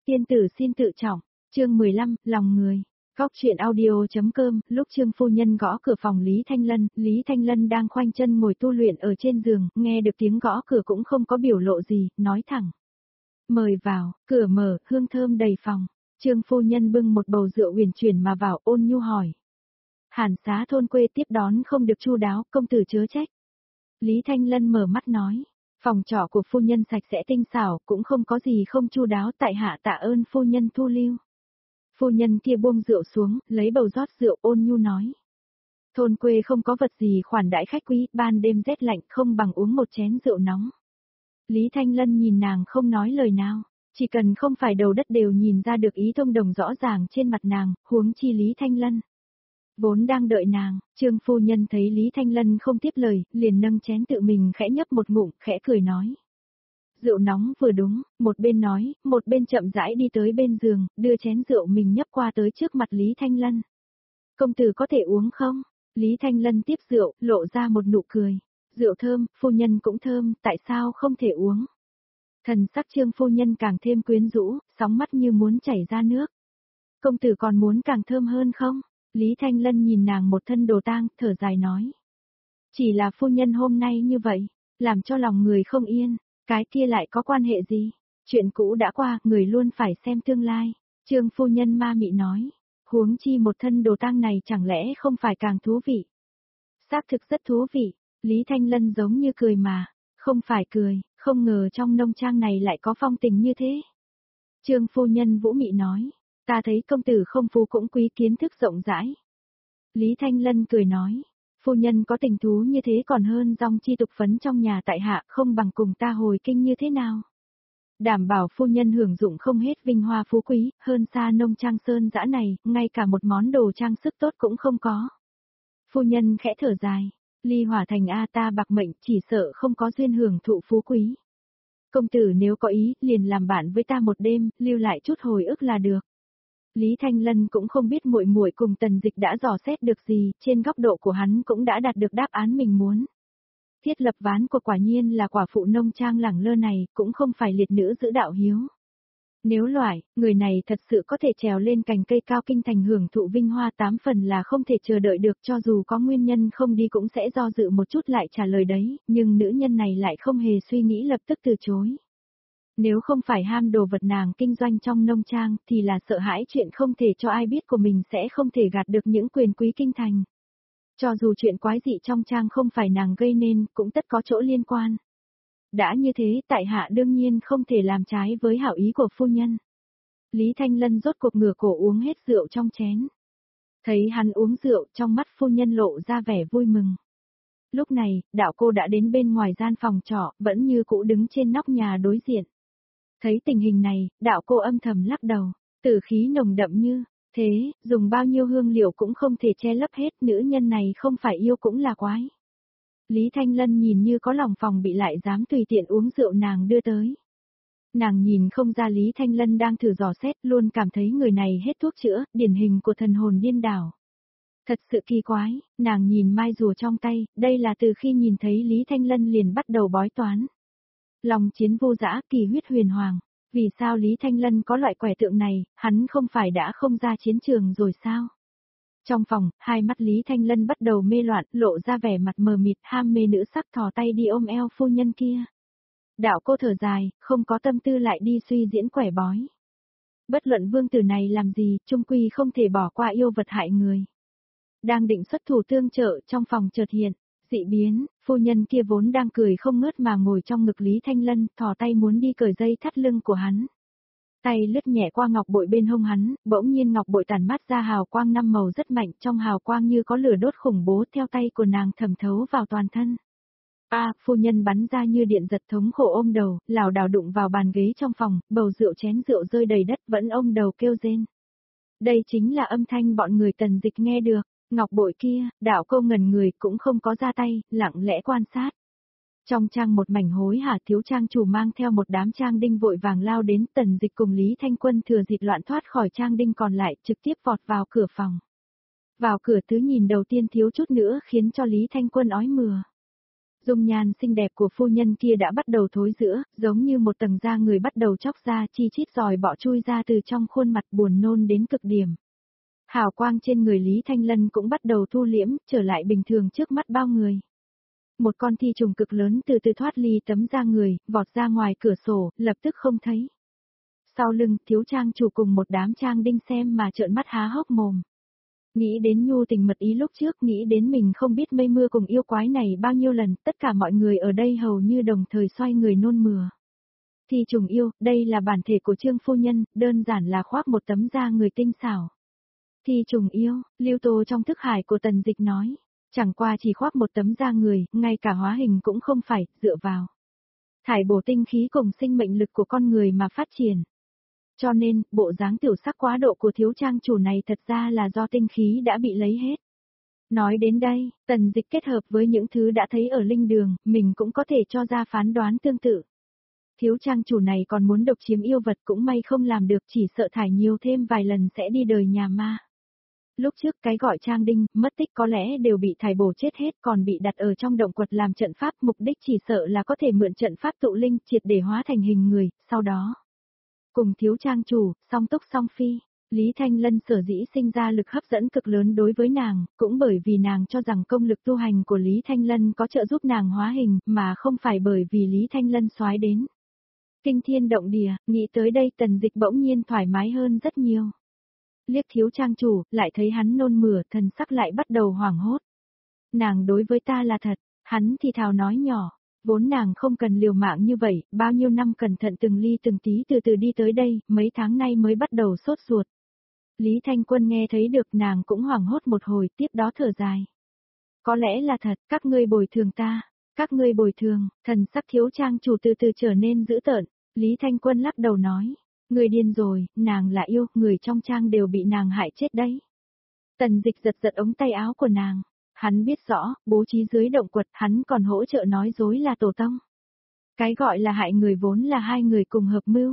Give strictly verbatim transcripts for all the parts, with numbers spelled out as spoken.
Tiên tử xin tự trọng, chương mười lăm, lòng người. Góc truyện audio.com, lúc Trương phu nhân gõ cửa phòng Lý Thanh Lân, Lý Thanh Lân đang khoanh chân ngồi tu luyện ở trên giường, nghe được tiếng gõ cửa cũng không có biểu lộ gì, nói thẳng. Mời vào, cửa mở, hương thơm đầy phòng. Trương phu nhân bưng một bầu rượu uyển chuyển mà vào, ôn nhu hỏi. Hàn xá thôn quê tiếp đón không được chu đáo, công tử chớ trách. Lý Thanh Lân mở mắt nói. Phòng trọ của phu nhân sạch sẽ tinh xảo, cũng không có gì không chu đáo, tại hạ tạ ơn phu nhân thu lưu. Phu nhân kia buông rượu xuống, lấy bầu rót rượu, ôn nhu nói. Thôn quê không có vật gì khoản đãi khách quý, ban đêm rét lạnh không bằng uống một chén rượu nóng. Lý Thanh Lân nhìn nàng không nói lời nào, chỉ cần không phải đầu đất đều nhìn ra được ý thông đồng rõ ràng trên mặt nàng, huống chi Lý Thanh Lân. Vốn đang đợi nàng, Trương phu nhân thấy Lý Thanh Lân không tiếp lời, liền nâng chén tự mình khẽ nhấp một ngụm, khẽ cười nói. Rượu nóng vừa đúng, một bên nói, một bên chậm rãi đi tới bên giường, đưa chén rượu mình nhấp qua tới trước mặt Lý Thanh Lân. Công tử có thể uống không? Lý Thanh Lân tiếp rượu, lộ ra một nụ cười. Rượu thơm, phu nhân cũng thơm, tại sao không thể uống? Thần sắc Trương phu nhân càng thêm quyến rũ, sóng mắt như muốn chảy ra nước. Công tử còn muốn càng thơm hơn không? Lý Thanh Lân nhìn nàng một thân đồ tang, thở dài nói. Chỉ là phu nhân hôm nay như vậy, làm cho lòng người không yên, cái kia lại có quan hệ gì? Chuyện cũ đã qua, người luôn phải xem tương lai. Trương phu nhân ma mị nói, huống chi một thân đồ tang này chẳng lẽ không phải càng thú vị? Xác thực rất thú vị, Lý Thanh Lân giống như cười mà, không phải cười, không ngờ trong nông trang này lại có phong tình như thế. Trương phu nhân vũ mị nói. Ta thấy công tử không phú cũng quý, kiến thức rộng rãi. Lý Thanh Lân cười nói, phu nhân có tình thú như thế còn hơn dòng chi tục phấn trong nhà tại hạ, không bằng cùng ta hồi kinh như thế nào. Đảm bảo phu nhân hưởng dụng không hết vinh hoa phú quý, hơn xa nông trang sơn dã này, ngay cả một món đồ trang sức tốt cũng không có. Phu nhân khẽ thở dài, ly hỏa thành A ta bạc mệnh, chỉ sợ không có duyên hưởng thụ phú quý. Công tử nếu có ý, liền làm bạn với ta một đêm, lưu lại chút hồi ức là được. Lý Thanh Lân cũng không biết muội muội cùng Tần Dịch đã dò xét được gì, trên góc độ của hắn cũng đã đạt được đáp án mình muốn. Thiết lập ván của quả nhiên là quả phụ nông trang lẳng lơ này, cũng không phải liệt nữ giữ đạo hiếu. Nếu loại, người này thật sự có thể trèo lên cành cây cao kinh thành hưởng thụ vinh hoa, tám phần là không thể chờ đợi được, cho dù có nguyên nhân không đi cũng sẽ do dự một chút lại trả lời đấy, nhưng nữ nhân này lại không hề suy nghĩ lập tức từ chối. Nếu không phải ham đồ vật nàng kinh doanh trong nông trang thì là sợ hãi chuyện không thể cho ai biết của mình sẽ không thể gạt được những quyền quý kinh thành. Cho dù chuyện quái dị trong trang không phải nàng gây nên, cũng tất có chỗ liên quan. Đã như thế, tại hạ đương nhiên không thể làm trái với hảo ý của phu nhân. Lý Thanh Lân rốt cuộc ngửa cổ uống hết rượu trong chén. Thấy hắn uống rượu, trong mắt phu nhân lộ ra vẻ vui mừng. Lúc này, đạo cô đã đến bên ngoài gian phòng trọ, vẫn như cũ đứng trên nóc nhà đối diện. Thấy tình hình này, đạo cô âm thầm lắc đầu, tử khí nồng đậm như, thế, dùng bao nhiêu hương liệu cũng không thể che lấp hết, nữ nhân này không phải yêu cũng là quái. Lý Thanh Lân nhìn như có lòng phòng bị lại dám tùy tiện uống rượu nàng đưa tới. Nàng nhìn không ra Lý Thanh Lân đang thử dò xét, luôn cảm thấy người này hết thuốc chữa, điển hình của thần hồn điên đảo. Thật sự kỳ quái, nàng nhìn mai rùa trong tay, đây là từ khi nhìn thấy Lý Thanh Lân liền bắt đầu bói toán. Lòng chiến vô dã, kỳ huyết huyền hoàng. Vì sao Lý Thanh Lân có loại quẻ tượng này, hắn không phải đã không ra chiến trường rồi sao? Trong phòng, hai mắt Lý Thanh Lân bắt đầu mê loạn, lộ ra vẻ mặt mờ mịt, ham mê nữ sắc thò tay đi ôm eo phu nhân kia. Đạo cô thở dài, không có tâm tư lại đi suy diễn quẻ bói. Bất luận vương tử này làm gì, chung quy không thể bỏ qua yêu vật hại người. Đang định xuất thủ tương trợ, trong phòng chợt hiện. Dị biến, phu nhân kia vốn đang cười không ngớt mà ngồi trong ngực Lý Thanh Lân, thò tay muốn đi cởi dây thắt lưng của hắn. Tay lướt nhẹ qua ngọc bội bên hông hắn, bỗng nhiên ngọc bội tản mát ra hào quang năm màu rất mạnh, trong hào quang như có lửa đốt khủng bố, theo tay của nàng thẩm thấu vào toàn thân. A, à, phu nhân bắn ra như điện giật, thống khổ ôm đầu, lảo đảo đụng vào bàn ghế trong phòng, bầu rượu chén rượu rơi đầy đất, vẫn ôm đầu kêu rên. Đây chính là âm thanh bọn người Tần Dịch nghe được. Ngọc bội kia, đạo cô ngẩn người cũng không có ra tay, lặng lẽ quan sát. Trong trang một mảnh hối hả, thiếu trang chủ mang theo một đám trang đinh vội vàng lao đến, Tần Dịch cùng Lý Thanh Quân thừa dịp loạn thoát khỏi trang đinh còn lại, trực tiếp vọt vào cửa phòng. Vào cửa tứ nhìn đầu tiên thiếu chút nữa khiến cho Lý Thanh Quân ói mửa. Dung nhan xinh đẹp của phu nhân kia đã bắt đầu thối rữa, giống như một tầng da người bắt đầu chóc ra, chi chít giòi bọ chui ra từ trong khuôn mặt, buồn nôn đến cực điểm. Hào quang trên người Lý Thanh Lân cũng bắt đầu thu liễm, trở lại bình thường trước mắt bao người. Một con thi trùng cực lớn từ từ thoát ly tấm da người, vọt ra ngoài cửa sổ, lập tức không thấy. Sau lưng, thiếu trang chủ cùng một đám trang đinh xem mà trợn mắt há hốc mồm. Nghĩ đến nhu tình mật ý lúc trước, nghĩ đến mình không biết mây mưa cùng yêu quái này bao nhiêu lần, tất cả mọi người ở đây hầu như đồng thời xoay người nôn mửa. Thi trùng yêu, đây là bản thể của Trương phu nhân, đơn giản là khoác một tấm da người tinh xảo. Thi trùng yêu, Lưu Tô trong thức hải của Tần Dịch nói, chẳng qua chỉ khoác một tấm da người, ngay cả hóa hình cũng không phải, dựa vào thải bổ tinh khí cùng sinh mệnh lực của con người mà phát triển. Cho nên, bộ dáng tiểu sắc quá độ của thiếu trang chủ này thật ra là do tinh khí đã bị lấy hết. Nói đến đây, Tần Dịch kết hợp với những thứ đã thấy ở linh đường, mình cũng có thể cho ra phán đoán tương tự. Thiếu trang chủ này còn muốn độc chiếm yêu vật cũng may không làm được, chỉ sợ thải nhiều thêm vài lần sẽ đi đời nhà ma. Lúc trước cái gọi trang đinh, mất tích có lẽ đều bị thải bổ chết hết, còn bị đặt ở trong động quật làm trận pháp, mục đích chỉ sợ là có thể mượn trận pháp tụ linh triệt để hóa thành hình người, sau đó cùng thiếu trang chủ, song túc song phi. Lý Thanh Lân sở dĩ sinh ra lực hấp dẫn cực lớn đối với nàng, cũng bởi vì nàng cho rằng công lực tu hành của Lý Thanh Lân có trợ giúp nàng hóa hình, mà không phải bởi vì Lý Thanh Lân soái đến. Kinh thiên động địa, nghĩ tới đây Tần Dịch bỗng nhiên thoải mái hơn rất nhiều. Liếc thiếu trang chủ, lại thấy hắn nôn mửa, thần sắc lại bắt đầu hoảng hốt. Nàng đối với ta là thật, hắn thì thào nói nhỏ. Vốn nàng không cần liều mạng như vậy, bao nhiêu năm cẩn thận từng ly từng tí từ từ đi tới đây, mấy tháng nay mới bắt đầu sốt ruột. Lý Thanh Quân nghe thấy được, nàng cũng hoảng hốt một hồi, tiếp đó thở dài. Có lẽ là thật, các ngươi bồi thường ta, các ngươi bồi thường, thần sắc thiếu trang chủ từ từ trở nên dữ tợn. Lý Thanh Quân lắc đầu nói, người điên rồi, nàng là yêu, người trong trang đều bị nàng hại chết đấy. Tần Dịch giật giật ống tay áo của nàng. Hắn biết rõ, bố trí dưới động quật, hắn còn hỗ trợ nói dối là tổ tông. Cái gọi là hại người vốn là hai người cùng hợp mưu.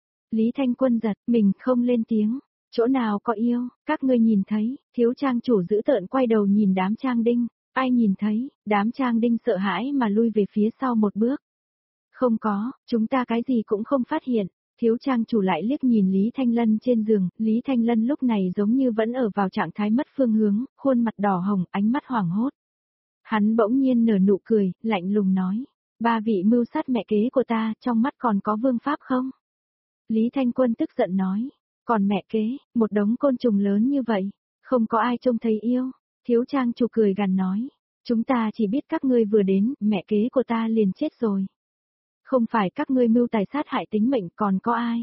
Lý Thanh Quân giật, mình không lên tiếng, chỗ nào có yêu, các ngươi nhìn thấy, thiếu trang chủ giữ tợn quay đầu nhìn đám trang đinh, ai nhìn thấy, đám trang đinh sợ hãi mà lui về phía sau một bước. Không có, chúng ta cái gì cũng không phát hiện. Thiếu trang chủ lại liếc nhìn Lý Thanh Lân trên giường, Lý Thanh Lân lúc này giống như vẫn ở vào trạng thái mất phương hướng, khuôn mặt đỏ hồng, ánh mắt hoảng hốt. Hắn bỗng nhiên nở nụ cười, lạnh lùng nói, ba vị mưu sát mẹ kế của ta, trong mắt còn có vương pháp không? Lý Thanh Quân tức giận nói, còn mẹ kế, một đống côn trùng lớn như vậy, không có ai trông thấy yêu. Thiếu trang chủ cười gằn nói, chúng ta chỉ biết các ngươi vừa đến, mẹ kế của ta liền chết rồi. Không phải các ngươi mưu tài sát hại tính mệnh, còn có ai?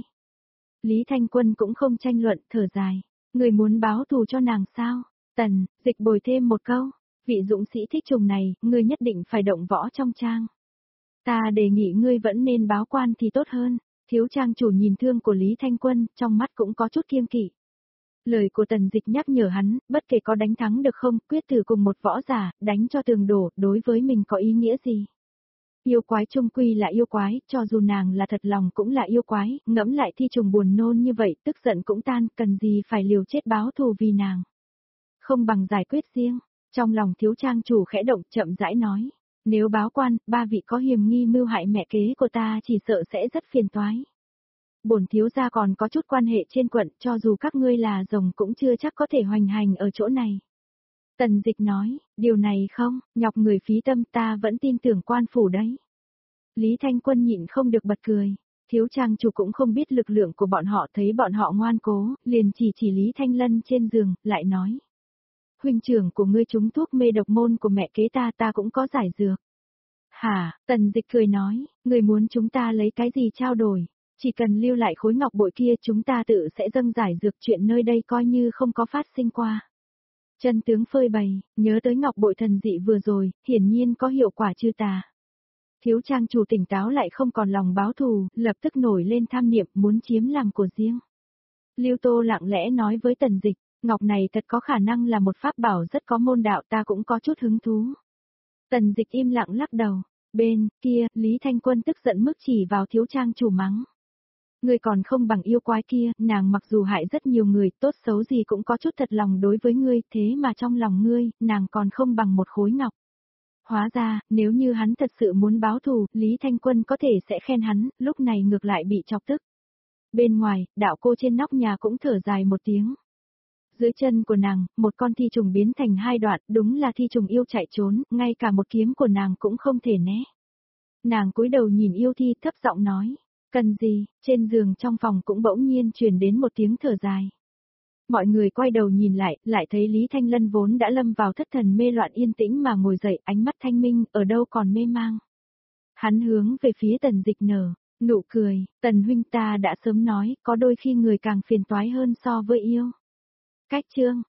Lý Thanh Quân cũng không tranh luận, thở dài. Người muốn báo thù cho nàng sao? Tần, Dịch bồi thêm một câu. Vị dũng sĩ thích trùng này, ngươi nhất định phải động võ trong trang. Ta đề nghị ngươi vẫn nên báo quan thì tốt hơn. Thiếu trang chủ nhìn thương của Lý Thanh Quân, trong mắt cũng có chút kiêng kỵ. Lời của Tần Dịch nhắc nhở hắn, bất kể có đánh thắng được không, quyết từ cùng một võ giả, đánh cho tường đổ, đối với mình có ý nghĩa gì? Yêu quái chung quy là yêu quái, cho dù nàng là thật lòng cũng là yêu quái, ngẫm lại thi trùng buồn nôn như vậy, tức giận cũng tan, cần gì phải liều chết báo thù vì nàng. Không bằng giải quyết riêng, trong lòng thiếu trang chủ khẽ động chậm rãi nói, nếu báo quan, ba vị có hiềm nghi mưu hại mẹ kế của ta chỉ sợ sẽ rất phiền toái. Bổn thiếu gia còn có chút quan hệ trên quận, cho dù các ngươi là rồng cũng chưa chắc có thể hoành hành ở chỗ này. Tần Dịch nói, điều này không, nhọc người phí tâm, ta vẫn tin tưởng quan phủ đấy. Lý Thanh Quân nhịn không được bật cười, thiếu trang chủ cũng không biết lực lượng của bọn họ, thấy bọn họ ngoan cố, liền chỉ chỉ Lý Thanh Lân trên giường, lại nói. Huynh trưởng của ngươi trúng thuốc mê độc môn của mẹ kế ta, ta cũng có giải dược. Hả, Tần Dịch cười nói, ngươi muốn chúng ta lấy cái gì trao đổi, chỉ cần lưu lại khối ngọc bội kia chúng ta tự sẽ dâng giải dược, chuyện nơi đây coi như không có phát sinh qua. Chân tướng phơi bày, nhớ tới ngọc bội thần dị vừa rồi, hiển nhiên có hiệu quả chư tà. Thiếu trang chủ tỉnh táo lại không còn lòng báo thù, lập tức nổi lên tham niệm muốn chiếm làm của riêng. Lưu Tô lặng lẽ nói với Tần Dịch, ngọc này thật có khả năng là một pháp bảo rất có môn đạo, ta cũng có chút hứng thú. Tần Dịch im lặng lắc đầu, bên kia, Lý Thanh Quân tức giận mức chỉ vào thiếu trang chủ mắng. Ngươi còn không bằng yêu quái kia, nàng mặc dù hại rất nhiều người, tốt xấu gì cũng có chút thật lòng đối với ngươi, thế mà trong lòng ngươi, nàng còn không bằng một khối ngọc. Hóa ra, nếu như hắn thật sự muốn báo thù, Lý Thanh Quân có thể sẽ khen hắn, lúc này ngược lại bị chọc tức. Bên ngoài, đạo cô trên nóc nhà cũng thở dài một tiếng. Dưới chân của nàng, một con thi trùng biến thành hai đoạn, đúng là thi trùng yêu chạy trốn, ngay cả một kiếm của nàng cũng không thể né. Nàng cúi đầu nhìn yêu thi thấp giọng nói, cần gì, trên giường trong phòng cũng bỗng nhiên truyền đến một tiếng thở dài. Mọi người quay đầu nhìn lại, lại thấy Lý Thanh Lân vốn đã lâm vào thất thần mê loạn yên tĩnh mà ngồi dậy, ánh mắt thanh minh, ở đâu còn mê mang. Hắn hướng về phía Tần Dịch nở, nụ cười, Tần huynh ta đã sớm nói, có đôi khi người càng phiền toái hơn so với yêu. Cách chương